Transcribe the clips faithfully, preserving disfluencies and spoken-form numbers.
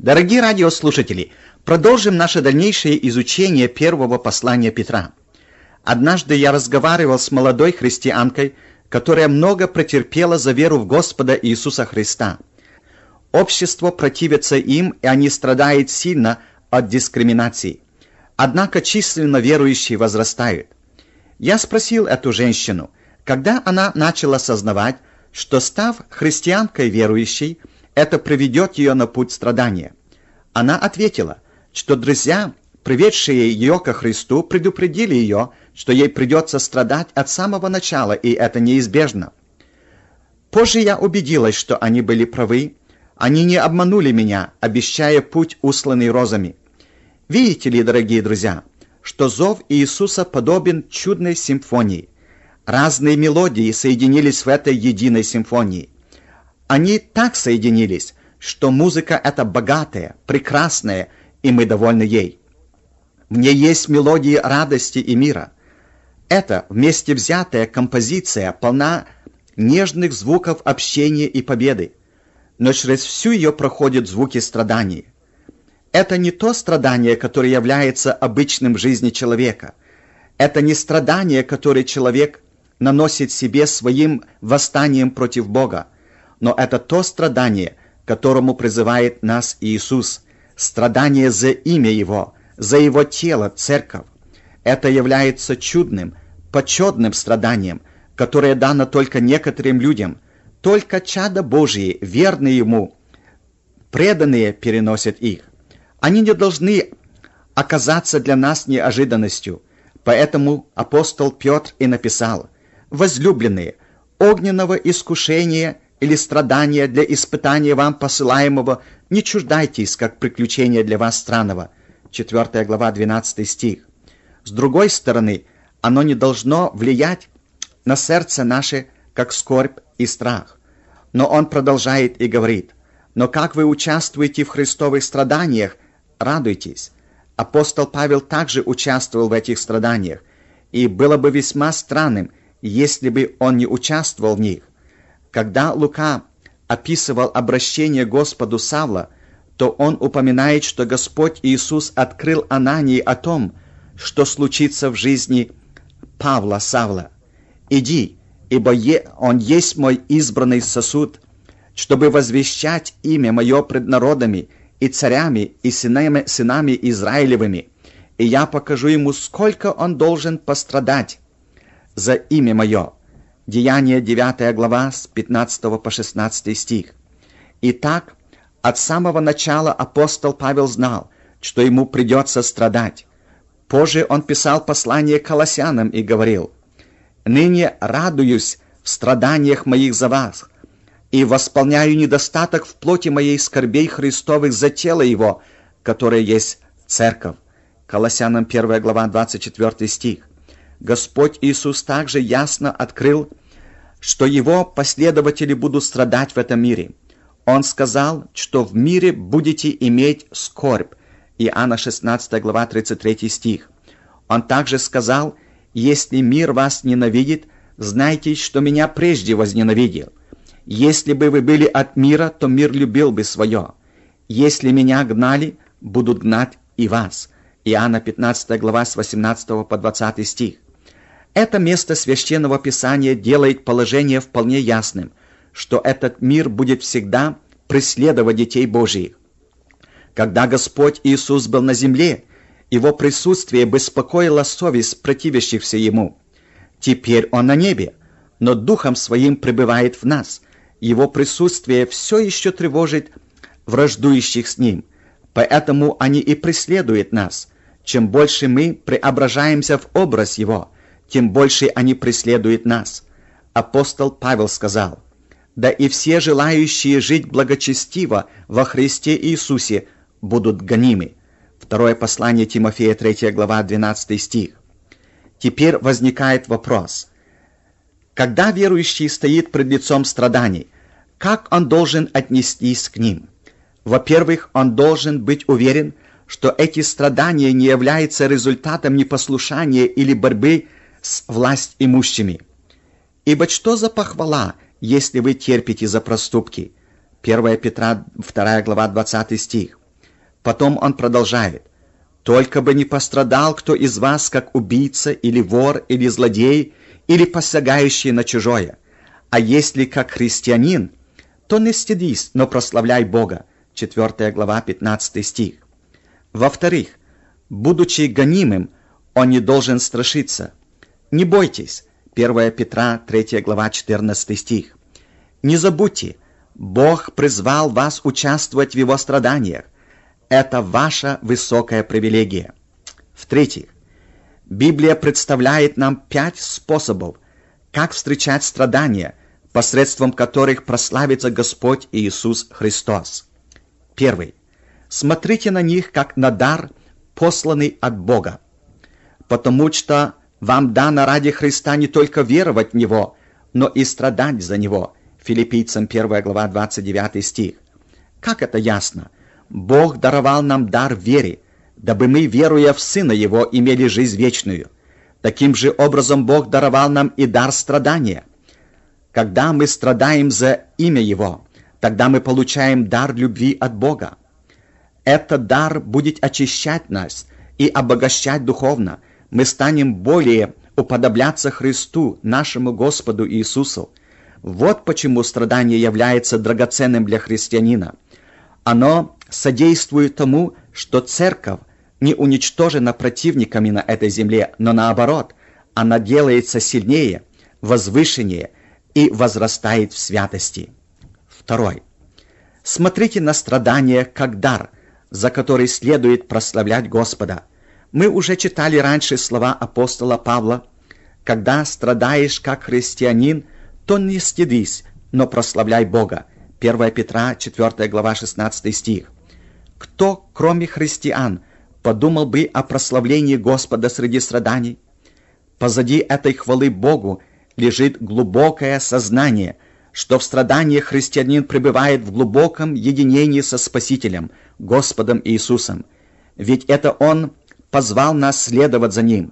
Дорогие радиослушатели, продолжим наше дальнейшее изучение первого послания Петра. Однажды я разговаривал с молодой христианкой, которая много претерпела за веру в Господа Иисуса Христа. Общество противится им, и они страдают сильно от дискриминации. Однако численно верующие возрастают. Я спросил эту женщину, когда она начала сознавать, что, став христианкой верующей, это приведет ее на путь страдания. Она ответила, что друзья, приведшие ее ко Христу, предупредили ее, что ей придется страдать от самого начала, и это неизбежно. Позже я убедилась, что они были правы. Они не обманули меня, обещая путь, усланный розами. Видите ли, дорогие друзья, что зов Иисуса подобен чудной симфонии. Разные мелодии соединились в этой единой симфонии. Они так соединились, что музыка эта богатая, прекрасная, и мы довольны ей. В ней есть мелодии радости и мира. Эта вместе взятая композиция полна нежных звуков общения и победы, но через всю ее проходят звуки страданий. Это не то страдание, которое является обычным в жизни человека. Это не страдание, которое человек наносит себе своим восстанием против Бога, но это то страдание, к которому призывает нас Иисус, страдание за имя Его, за Его тело, церковь. Это является чудным, почетным страданием, которое дано только некоторым людям. Только чада Божьи, верные Ему, преданные переносят их. Они не должны оказаться для нас неожиданностью. Поэтому апостол Петр и написал: «Возлюбленные, огненного искушения или страдания для испытания вам посылаемого не чуждайтесь, как приключения для вас странного». четвёртая глава, двенадцатый стих. С другой стороны, оно не должно влиять на сердце наше, как скорбь и страх. Но он продолжает и говорит: «Но как вы участвуете в Христовых страданиях, радуйтесь». Апостол Павел также участвовал в этих страданиях, и было бы весьма странным, если бы он не участвовал в них. Когда Лука описывал обращение Господу Савла, то он упоминает, что Господь Иисус открыл Анании о том, что случится в жизни Павла Савла. «Иди, ибо е, он есть мой избранный сосуд, чтобы возвещать имя мое пред народами и царями и сынами, сынами Израилевыми, и я покажу ему, сколько он должен пострадать за имя мое». Деяния девятая глава с пятнадцатого по шестнадцатый стих. Итак, от самого начала апостол Павел знал, что ему придется страдать. Позже он писал послание к Колоссянам и говорил: «Ныне радуюсь в страданиях моих за вас, и восполняю недостаток в плоти моей скорбей Христовых за тело Его, которое есть церковь». Колоссянам первая глава, двадцать четвёртый стих. Господь Иисус также ясно открыл, что Его последователи будут страдать в этом мире. Он сказал, что в мире будете иметь скорбь. Иоанна шестнадцатая глава, тридцать третий стих. Он также сказал: «Если мир вас ненавидит, знайте, что меня прежде возненавидел. Если бы вы были от мира, то мир любил бы свое. Если меня гнали, будут гнать и вас». Иоанна пятнадцатая глава с восемнадцатого по двадцатый стих. Это место Священного Писания делает положение вполне ясным, что этот мир будет всегда преследовать детей Божьих. Когда Господь Иисус был на земле, Его присутствие беспокоило совесть противящихся Ему. Теперь Он на небе, но Духом Своим пребывает в нас. Его присутствие все еще тревожит враждующих с Ним, поэтому они и преследуют нас. Чем больше мы преображаемся в образ Его, тем больше они преследуют нас. Апостол Павел сказал: «Да и все желающие жить благочестиво во Христе Иисусе будут гонимы». Второе послание Тимофея, третья глава, двенадцатый стих. Теперь возникает вопрос: когда верующий стоит пред лицом страданий, как он должен отнестись к ним? Во-первых, он должен быть уверен, что эти страдания не являются результатом непослушания или борьбы с власть имущими. Ибо что за похвала, если вы терпите за проступки? первое Петра, вторая глава, двадцатый стих. Потом он продолжает: «Только бы не пострадал кто из вас, как убийца, или вор, или злодей, или посягающий на чужое. А если как христианин, то не стыдись, но прославляй Бога». четвёртая глава, пятнадцатый стих. Во-вторых, будучи гонимым, он не должен страшиться. Не бойтесь. первое Петра, третья глава, четырнадцатый стих. Не забудьте, Бог призвал вас участвовать в Его страданиях. Это ваша высокая привилегия. В-третьих, Библия представляет нам пять способов, как встречать страдания, посредством которых прославится Господь Иисус Христос. Первый. Смотрите на них, как на дар, посланный от Бога, потому что вам дано ради Христа не только веровать в Него, но и страдать за Него. Филиппийцам первая глава, двадцать девятый стих. Как это ясно? Бог даровал нам дар веры, дабы мы, веруя в Сына Его, имели жизнь вечную. Таким же образом Бог даровал нам и дар страдания. Когда мы страдаем за имя Его, тогда мы получаем дар любви от Бога. Этот дар будет очищать нас и обогащать духовно. Мы станем более уподобляться Христу, нашему Господу Иисусу. Вот почему страдание является драгоценным для христианина. Оно содействует тому, что церковь не уничтожена противниками на этой земле, но наоборот, она делается сильнее, возвышеннее и возрастает в святости. Второй. Смотрите на страдания как дар, за который следует прославлять Господа. Мы уже читали раньше слова апостола Павла: «Когда страдаешь как христианин, то не стыдись, но прославляй Бога». первое Петра, четвёртая глава, шестнадцатый стих. Кто, кроме христиан, подумал бы о прославлении Господа среди страданий? Позади этой хвалы Богу лежит глубокое сознание, что в страданиях христианин пребывает в глубоком единении со Спасителем, Господом Иисусом. Ведь это Он позвал нас следовать за Ним,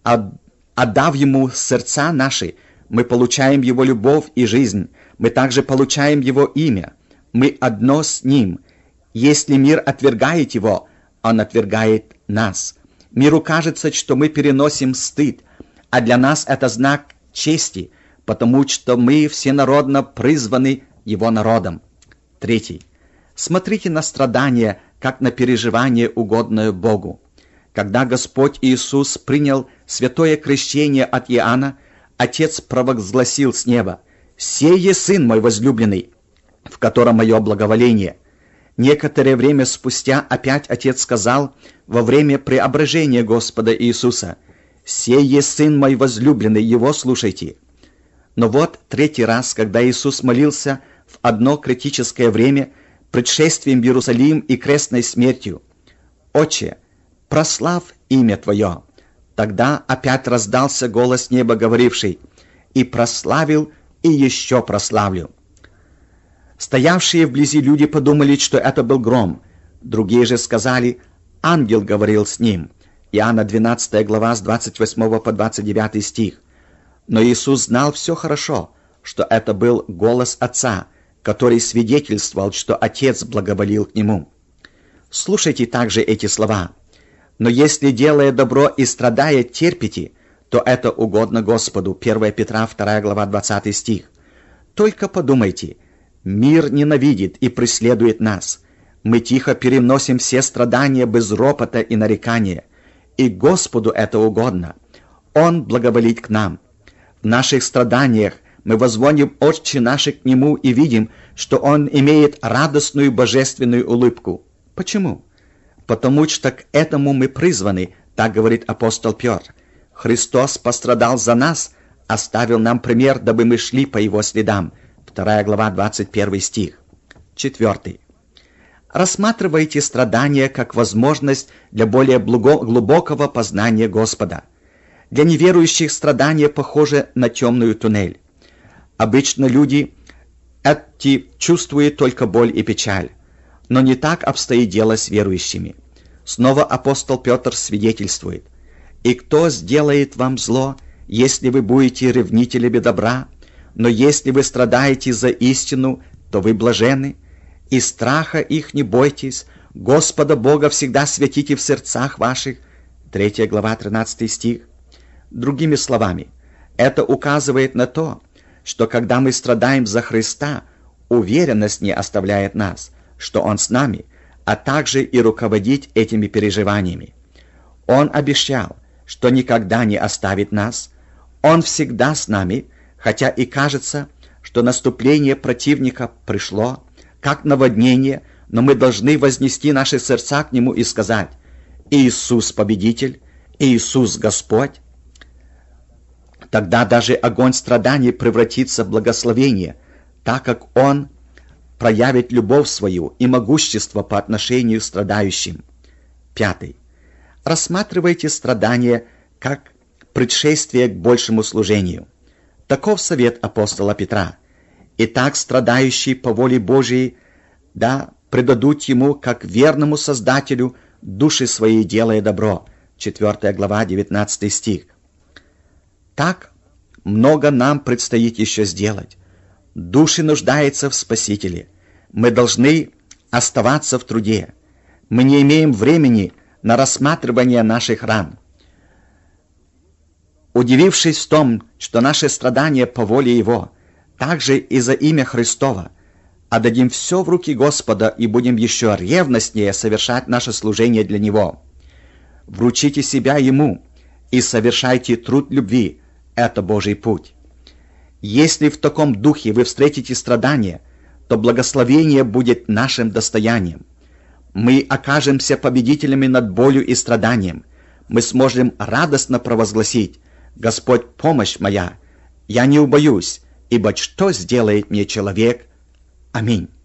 отдав Ему сердца наши. Мы получаем Его любовь и жизнь. Мы также получаем Его имя. Мы одно с Ним. Если мир отвергает Его, Он отвергает нас. Миру кажется, что мы переносим стыд, а для нас это знак чести, потому что мы всенародно призваны Его народом. Третий. Смотрите на страдания, как на переживание, угодное Богу. Когда Господь Иисус принял святое крещение от Иоанна, Отец провозгласил с неба: «Сей есть Сын мой возлюбленный, в котором мое благоволение». Некоторое время спустя опять Отец сказал во время преображения Господа Иисуса: «Сей есть Сын мой возлюбленный, Его слушайте». Но вот третий раз, когда Иисус молился в одно критическое время пред шествием в Иерусалим и крестной смертью: «Отче, прослав имя Твое». Тогда опять раздался голос неба, говоривший: «И прославил, и еще прославлю». Стоявшие вблизи люди подумали, что это был гром. Другие же сказали: «Ангел говорил с ним». Иоанна двенадцатая глава, с двадцать восьмого по двадцать девятый стих. Но Иисус знал все хорошо, что это был голос Отца, который свидетельствовал, что Отец благоволил к Нему. Слушайте также эти слова: «Но если, делая добро и страдая, терпите, то это угодно Господу». первое Петра, вторая глава, двадцатый стих. Только подумайте, мир ненавидит и преследует нас. Мы тихо переносим все страдания без ропота и нарекания, и Господу это угодно. Он благоволит к нам. В наших страданиях мы возводим очи наши к Нему и видим, что Он имеет радостную божественную улыбку. Почему? Потому что к этому мы призваны, так говорит апостол Петр. Христос пострадал за нас, оставил нам пример, дабы мы шли по Его следам. вторая глава, двадцать первый стих. Четвертый. Рассматривайте страдания как возможность для более глубокого познания Господа. Для неверующих страдания похожи на темную туннель. Обычно люди эти чувствуют только боль и печаль. Но не так обстоит дело с верующими. Снова апостол Петр свидетельствует: «И кто сделает вам зло, если вы будете ревнителями добра? Но если вы страдаете за истину, то вы блаженны, и страха их не бойтесь, Господа Бога всегда святите в сердцах ваших. третья глава, тринадцатый стих. Другими словами, это указывает на то, что когда мы страдаем за Христа, уверенность не оставляет нас, что Он с нами, а также и руководить этими переживаниями. Он обещал, что никогда не оставит нас. Он всегда с нами, хотя и кажется, что наступление противника пришло, как наводнение, но мы должны вознести наши сердца к Нему и сказать: «Иисус победитель, Иисус Господь». Тогда даже огонь страданий превратится в благословение, так как Он проявит любовь свою и могущество по отношению к страдающим. Пятый. Рассматривайте страдания как предшествие к большему служению. Таков совет апостола Петра. Итак, страдающие по воле Божией, да предадут Ему, как верному Создателю, души свои, делая добро. четвёртая глава, девятнадцатый стих. Так много нам предстоит еще сделать. Души нуждаются в Спасителе. Мы должны оставаться в труде. Мы не имеем времени на рассматривание наших ран. Удивившись в том, что наши страдания по воле Его, также и за имя Христово, отдадим все в руки Господа и будем еще ревностнее совершать наше служение для Него. Вручите себя Ему и совершайте труд любви. Это Божий путь. Если в таком духе вы встретите страдания, то благословение будет нашим достоянием. Мы окажемся победителями над болью и страданием. Мы сможем радостно провозгласить: «Господь, помощь моя! Я не убоюсь, ибо что сделает мне человек?» Аминь.